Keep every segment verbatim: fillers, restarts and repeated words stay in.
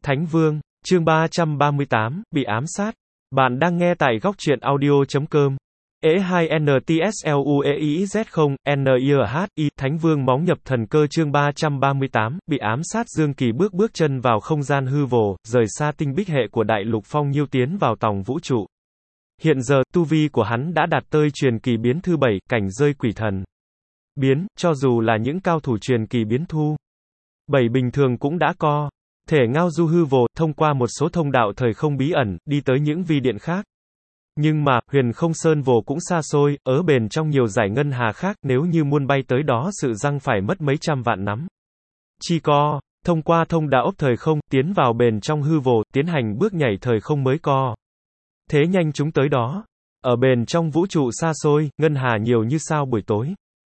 Thánh Vương, chương ba trăm ba mươi tám, bị ám sát. Bạn đang nghe tại góc truyện audio chấm com. E hai N T S L U E I Z không, N I H I, Thánh Vương móng nhập thần cơ chương ba trăm ba mươi tám, bị ám sát Dương Kỳ bước bước chân vào không gian hư vô, rời xa tinh bích hệ của Đại Lục Phong Nhiêu tiến vào tòng vũ trụ. Hiện giờ, tu vi của hắn đã đạt tới truyền kỳ biến thứ bảy, cảnh rơi quỷ thần. Biến, cho dù là những cao thủ truyền kỳ biến thu bảy bình thường cũng đã co thể ngao du hư vô, thông qua một số thông đạo thời không bí ẩn, đi tới những vi điện khác. Nhưng mà, huyền không sơn vô cũng xa xôi, ở bền trong nhiều giải ngân hà khác, nếu như muốn bay tới đó sự răng phải mất mấy trăm vạn năm. Chỉ có, thông qua thông đạo ốc thời không, tiến vào bền trong hư vô, tiến hành bước nhảy thời không mới co. Thế nhanh chúng tới đó. Ở bền trong vũ trụ xa xôi, ngân hà nhiều như sao buổi tối.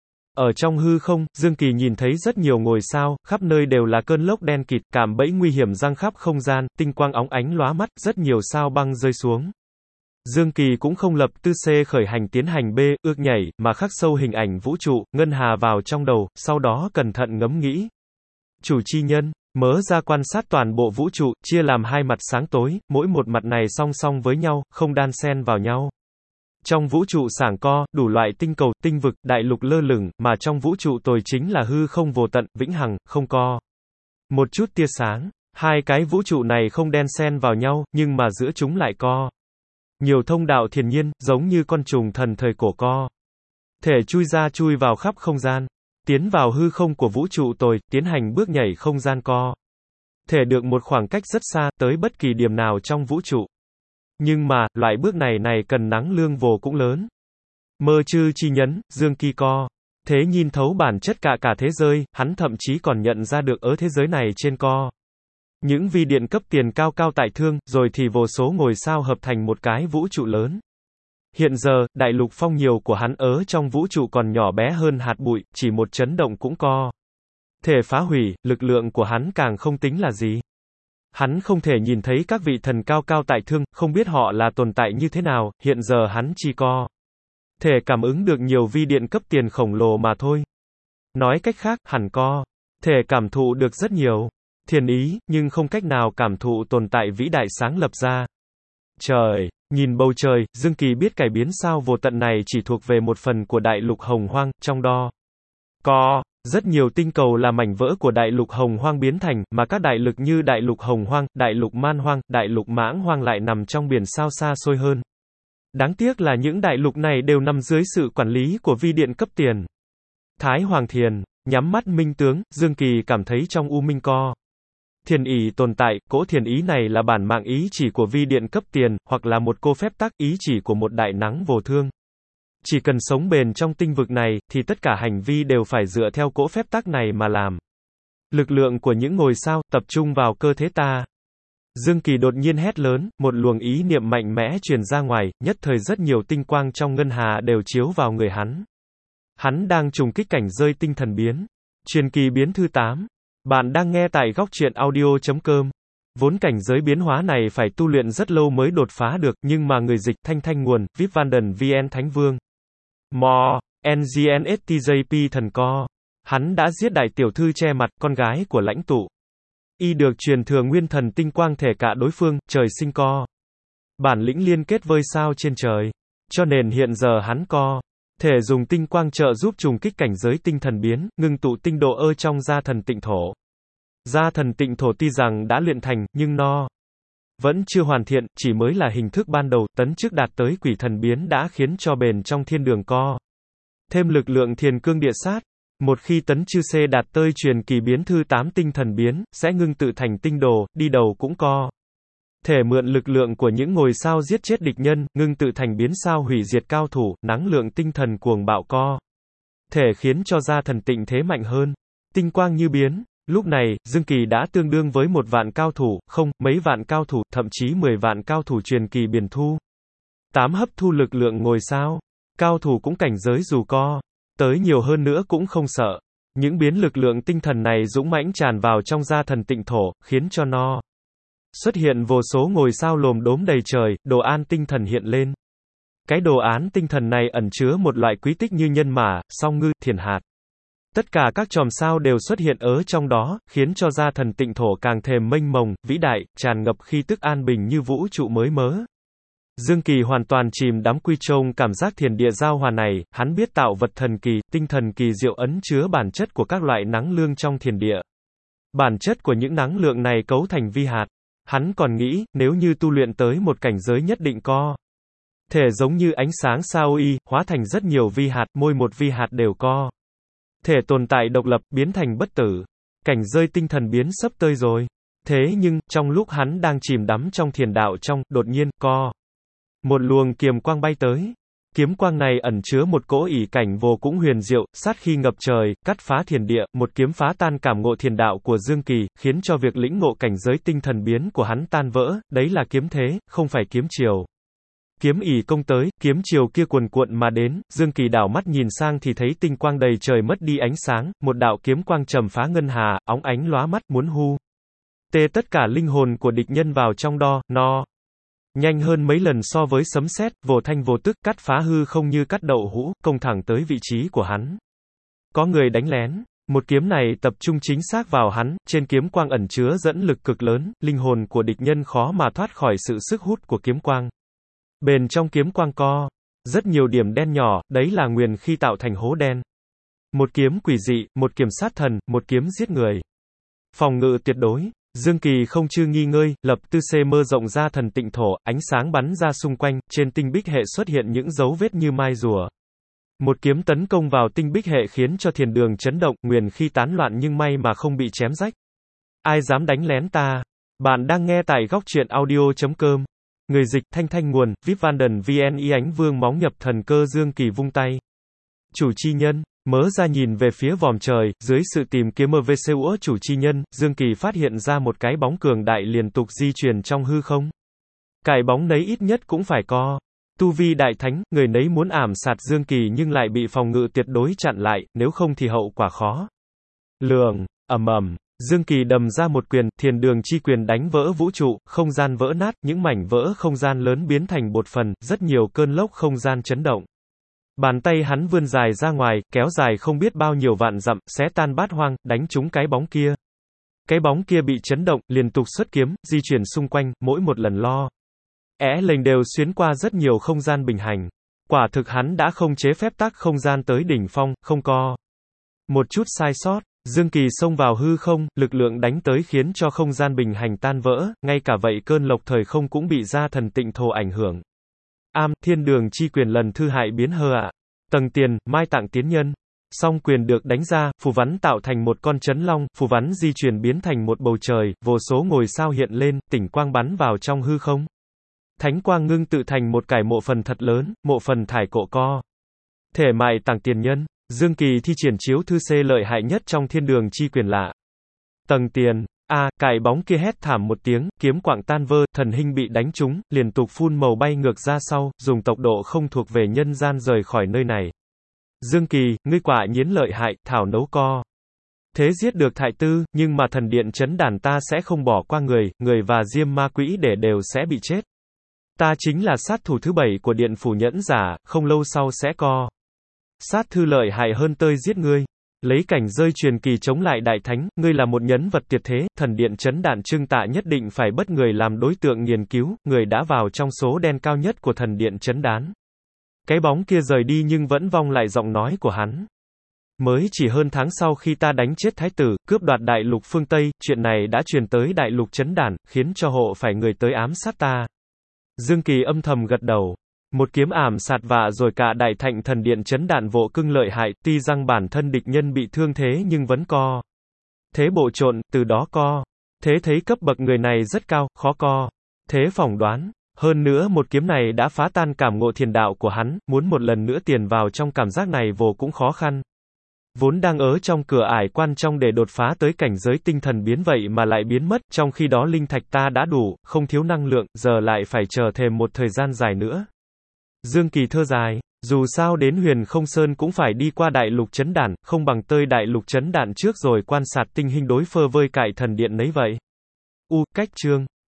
Ở trong hư không, Dương Kỳ nhìn thấy rất nhiều ngôi sao, khắp nơi đều là cơn lốc đen kịt, cạm bẫy nguy hiểm giăng khắp không gian, tinh quang óng ánh lóa mắt, rất nhiều sao băng rơi xuống. Dương Kỳ cũng không lập tư C khởi hành tiến hành B, ước nhảy, mà khắc sâu hình ảnh vũ trụ, ngân hà vào trong đầu, sau đó cẩn thận ngẫm nghĩ. Chủ chi nhân, mớ ra quan sát toàn bộ vũ trụ, chia làm hai mặt sáng tối, mỗi một mặt này song song với nhau, không đan xen vào nhau. Trong vũ trụ sảng co, đủ loại tinh cầu, tinh vực, đại lục lơ lửng, mà trong vũ trụ tồi chính là hư không vô tận, vĩnh hằng, không co một chút tia sáng. Hai cái vũ trụ này không đan xen vào nhau, nhưng mà giữa chúng lại co nhiều thông đạo thiền nhiên, giống như con trùng thần thời cổ co thể chui ra chui vào khắp không gian, tiến vào hư không của vũ trụ tồi, tiến hành bước nhảy không gian co thể được một khoảng cách rất xa, tới bất kỳ điểm nào trong vũ trụ. Nhưng mà, loại bước này này cần nắng lương vô cũng lớn. Mơ chư chi nhấn, Dương Kỳ co thế nhìn thấu bản chất cả cả thế giới, hắn thậm chí còn nhận ra được ở thế giới này trên co những vi điện cấp tiền cao cao tại thương, rồi thì vô số ngôi sao hợp thành một cái vũ trụ lớn. Hiện giờ, đại lục phong nhiều của hắn ở trong vũ trụ còn nhỏ bé hơn hạt bụi, chỉ một chấn động cũng co thể phá hủy, lực lượng của hắn càng không tính là gì. Hắn không thể nhìn thấy các vị thần cao cao tại thương, không biết họ là tồn tại như thế nào, hiện giờ hắn chỉ co thể cảm ứng được nhiều vi điện cấp tiền khổng lồ mà thôi. Nói cách khác, hẳn co thể cảm thụ được rất nhiều thiền ý, nhưng không cách nào cảm thụ tồn tại vĩ đại sáng lập ra. Trời, nhìn bầu trời, Dương Kỳ biết cải biến sao vô tận này chỉ thuộc về một phần của đại lục hồng hoang, trong đó có rất nhiều tinh cầu là mảnh vỡ của đại lục hồng hoang biến thành, mà các đại lực như đại lục hồng hoang, đại lục man hoang, đại lục mãng hoang lại nằm trong biển sao xa xôi hơn. Đáng tiếc là những đại lục này đều nằm dưới sự quản lý của vi điện cấp tiền. Thái Hoàng Thiền, nhắm mắt minh tướng, Dương Kỳ cảm thấy trong u minh co thiền ý tồn tại, cỗ thiền ý này là bản mạng ý chỉ của vi điện cấp tiền, hoặc là một cô phép tắc ý chỉ của một đại nắng vô thương. Chỉ cần sống bền trong tinh vực này, thì tất cả hành vi đều phải dựa theo cỗ phép tắc này mà làm. Lực lượng của những ngôi sao, tập trung vào cơ thể ta. Dương Kỳ đột nhiên hét lớn, một luồng ý niệm mạnh mẽ truyền ra ngoài, nhất thời rất nhiều tinh quang trong ngân hà đều chiếu vào người hắn. Hắn đang trùng kích cảnh rơi tinh thần biến. Truyền kỳ biến thứ tám. Bạn đang nghe tại góc truyện audio chấm com. Vốn cảnh giới biến hóa này phải tu luyện rất lâu mới đột phá được, nhưng mà người dịch thanh thanh nguồn, vê i pê Vanden vê en Thánh Vương. Mò, en giê en ét tê giê pê thần co. Hắn đã giết đại tiểu thư che mặt, con gái của lãnh tụ. Y được truyền thừa nguyên thần tinh quang thể cả đối phương, trời sinh co bản lĩnh liên kết với sao trên trời. Cho nên hiện giờ hắn co thể dùng tinh quang trợ giúp trùng kích cảnh giới tinh thần biến, ngưng tụ tinh độ ơ trong gia thần tịnh thổ. Gia thần tịnh thổ tuy rằng đã luyện thành, nhưng nó vẫn chưa hoàn thiện, chỉ mới là hình thức ban đầu, tấn chức đạt tới quỷ thần biến đã khiến cho bền trong thiên đường co thêm lực lượng thiền cương địa sát. Một khi tấn chư C đạt tới truyền kỳ biến thứ tám tinh thần biến, sẽ ngưng tự thành tinh đồ, đi đầu cũng co thể mượn lực lượng của những ngôi sao giết chết địch nhân, ngưng tự thành biến sao hủy diệt cao thủ, năng lượng tinh thần cuồng bạo co thể khiến cho gia thần tịnh thế mạnh hơn. Tinh quang như biến. Lúc này, Dương Kỳ đã tương đương với một vạn cao thủ, không, mấy vạn cao thủ, thậm chí mười vạn cao thủ truyền kỳ biển thu. Tám hấp thu lực lượng ngôi sao. Cao thủ cũng cảnh giới dù co tới nhiều hơn nữa cũng không sợ. Những biến lực lượng tinh thần này dũng mãnh tràn vào trong gia thần tịnh thổ, khiến cho nó xuất hiện vô số ngôi sao lồm đốm đầy trời, đồ án tinh thần hiện lên. Cái đồ án tinh thần này ẩn chứa một loại quý tích như nhân mã, song ngư, thiền hạt. Tất cả các chòm sao đều xuất hiện ở trong đó, khiến cho gia thần tịnh thổ càng thêm mênh mông, vĩ đại, tràn ngập khí tức an bình như vũ trụ mới mớ. Dương Kỳ hoàn toàn chìm đắm quy trong cảm giác thiền địa giao hòa này, hắn biết tạo vật thần kỳ, tinh thần kỳ diệu ấn chứa bản chất của các loại năng lượng trong thiền địa. Bản chất của những năng lượng này cấu thành vi hạt. Hắn còn nghĩ, nếu như tu luyện tới một cảnh giới nhất định co thể giống như ánh sáng sao y, hóa thành rất nhiều vi hạt, mỗi một vi hạt đều co thể tồn tại độc lập, biến thành bất tử. Cảnh giới tinh thần biến sắp tới rồi. Thế nhưng, trong lúc hắn đang chìm đắm trong thiền đạo trong, đột nhiên, co một luồng kiếm quang bay tới. Kiếm quang này ẩn chứa một cỗ ỷ cảnh vô cũng huyền diệu, sát khi ngập trời, cắt phá thiền địa, một kiếm phá tan cảm ngộ thiền đạo của Dương Kỳ, khiến cho việc lĩnh ngộ cảnh giới tinh thần biến của hắn tan vỡ, đấy là kiếm thế, không phải kiếm chiều. Kiếm ỷ công tới, kiếm chiều kia cuồn cuộn mà đến, Dương Kỳ đảo mắt nhìn sang thì thấy tinh quang đầy trời mất đi ánh sáng, một đạo kiếm quang trầm phá ngân hà, óng ánh lóa mắt, muốn hu tê tất cả linh hồn của địch nhân vào trong đo, no. Nhanh hơn mấy lần so với sấm sét, vô thanh vô tức, cắt phá hư không như cắt đậu hũ, công thẳng tới vị trí của hắn. Có người đánh lén. Một kiếm này tập trung chính xác vào hắn, trên kiếm quang ẩn chứa dẫn lực cực lớn, linh hồn của địch nhân khó mà thoát khỏi sự sức hút của kiếm quang. Bền trong kiếm quang co rất nhiều điểm đen nhỏ, đấy là nguyền khi tạo thành hố đen. Một kiếm quỷ dị, một kiếm sát thần, một kiếm giết người. Phòng ngự tuyệt đối. Dương Kỳ không chư nghi ngơi, lập tư xê mơ rộng ra thần tịnh thổ, ánh sáng bắn ra xung quanh, trên tinh bích hệ xuất hiện những dấu vết như mai rùa. Một kiếm tấn công vào tinh bích hệ khiến cho thiền đường chấn động, nguyền khi tán loạn nhưng may mà không bị chém rách. Ai dám đánh lén ta? Bạn đang nghe tại góc truyện audio chấm com. Người dịch Thanh Thanh nguồn, vê i pê Vanden vê en y ánh vương móng nhập thần cơ Dương Kỳ vung tay. Chủ chi nhân. Mớ ra nhìn về phía vòm trời, dưới sự tìm kiếm mơ vê xê ủa chủ chi nhân, Dương Kỳ phát hiện ra một cái bóng cường đại liên tục di chuyển trong hư không. Cái bóng nấy ít nhất cũng phải co tu vi đại thánh, người nấy muốn ảm sạt Dương Kỳ nhưng lại bị phòng ngự tuyệt đối chặn lại, nếu không thì hậu quả khó lường. Ầm ầm, Dương Kỳ đầm ra một quyền, thiền đường chi quyền đánh vỡ vũ trụ, không gian vỡ nát, những mảnh vỡ không gian lớn biến thành bột phần, rất nhiều cơn lốc không gian chấn động. Bàn tay hắn vươn dài ra ngoài, kéo dài không biết bao nhiêu vạn dặm, xé tan bát hoang, đánh trúng cái bóng kia. Cái bóng kia bị chấn động, liên tục xuất kiếm, di chuyển xung quanh, mỗi một lần lo é lệnh đều xuyến qua rất nhiều không gian bình hành. Quả thực hắn đã không chế phép tắc không gian tới đỉnh phong, không có một chút sai sót. Dương Kỳ xông vào hư không, lực lượng đánh tới khiến cho không gian bình hành tan vỡ, ngay cả vậy cơn lộc thời không cũng bị gia thần tịnh thổ ảnh hưởng. Am, thiên đường chi quyền lần thư hại biến hơ ạ. À. Tầng tiền, mai tạng tiến nhân. Song quyền được đánh ra, phù vắn tạo thành một con chấn long, phù vắn di chuyển biến thành một bầu trời, vô số ngôi sao hiện lên, tỉnh quang bắn vào trong hư không. Thánh quang ngưng tự thành một cải mộ phần thật lớn, mộ phần thải cổ co thể mại tàng tiền nhân. Dương Kỳ thi triển chiếu thư xê lợi hại nhất trong thiên đường chi quyền lạ. Tầng tiền. A, à, cải bóng kia hét thảm một tiếng, kiếm quạng tan vơ, thần hình bị đánh trúng, liên tục phun màu bay ngược ra sau, dùng tốc độ không thuộc về nhân gian rời khỏi nơi này. Dương Kỳ, ngươi quả nhiên lợi hại, thảo nấu co thế giết được Thái Tư, nhưng mà thần điện chấn đàn ta sẽ không bỏ qua người, người và diêm ma quỷ để đều sẽ bị chết. Ta chính là sát thủ thứ bảy của điện phủ nhẫn giả, không lâu sau sẽ co sát thư lợi hại hơn tơi giết ngươi. Lấy cảnh rơi truyền kỳ chống lại đại thánh, ngươi là một nhân vật tuyệt thế, thần điện chấn đạn trưng tạ nhất định phải bất người làm đối tượng nghiên cứu, người đã vào trong số đen cao nhất của thần điện chấn đán. Cái bóng kia rời đi nhưng vẫn vong lại giọng nói của hắn. Mới chỉ hơn tháng sau khi ta đánh chết thái tử, cướp đoạt đại lục phương Tây, chuyện này đã truyền tới đại lục chấn đản, khiến cho hộ phải người tới ám sát ta. Dương Kỳ âm thầm gật đầu. Một kiếm ảm sạt vạ rồi cả đại thạnh thần điện chấn đạn vô cưng lợi hại, tuy rằng bản thân địch nhân bị thương thế nhưng vẫn co thế bộ trộn, từ đó co thế thấy cấp bậc người này rất cao, khó co thế phỏng đoán. Hơn nữa một kiếm này đã phá tan cảm ngộ thiền đạo của hắn, muốn một lần nữa tiền vào trong cảm giác này vô cũng khó khăn. Vốn đang ở trong cửa ải quan trong để đột phá tới cảnh giới tinh thần biến vậy mà lại biến mất, trong khi đó linh thạch ta đã đủ, không thiếu năng lượng, giờ lại phải chờ thêm một thời gian dài nữa. Dương Kỳ thơ dài, dù sao đến Huyền Không Sơn cũng phải đi qua đại lục chấn đản, không bằng tơi đại lục chấn đản trước rồi quan sát tình hình đối phơ vơi cải thần điện nấy vậy. U, cách chương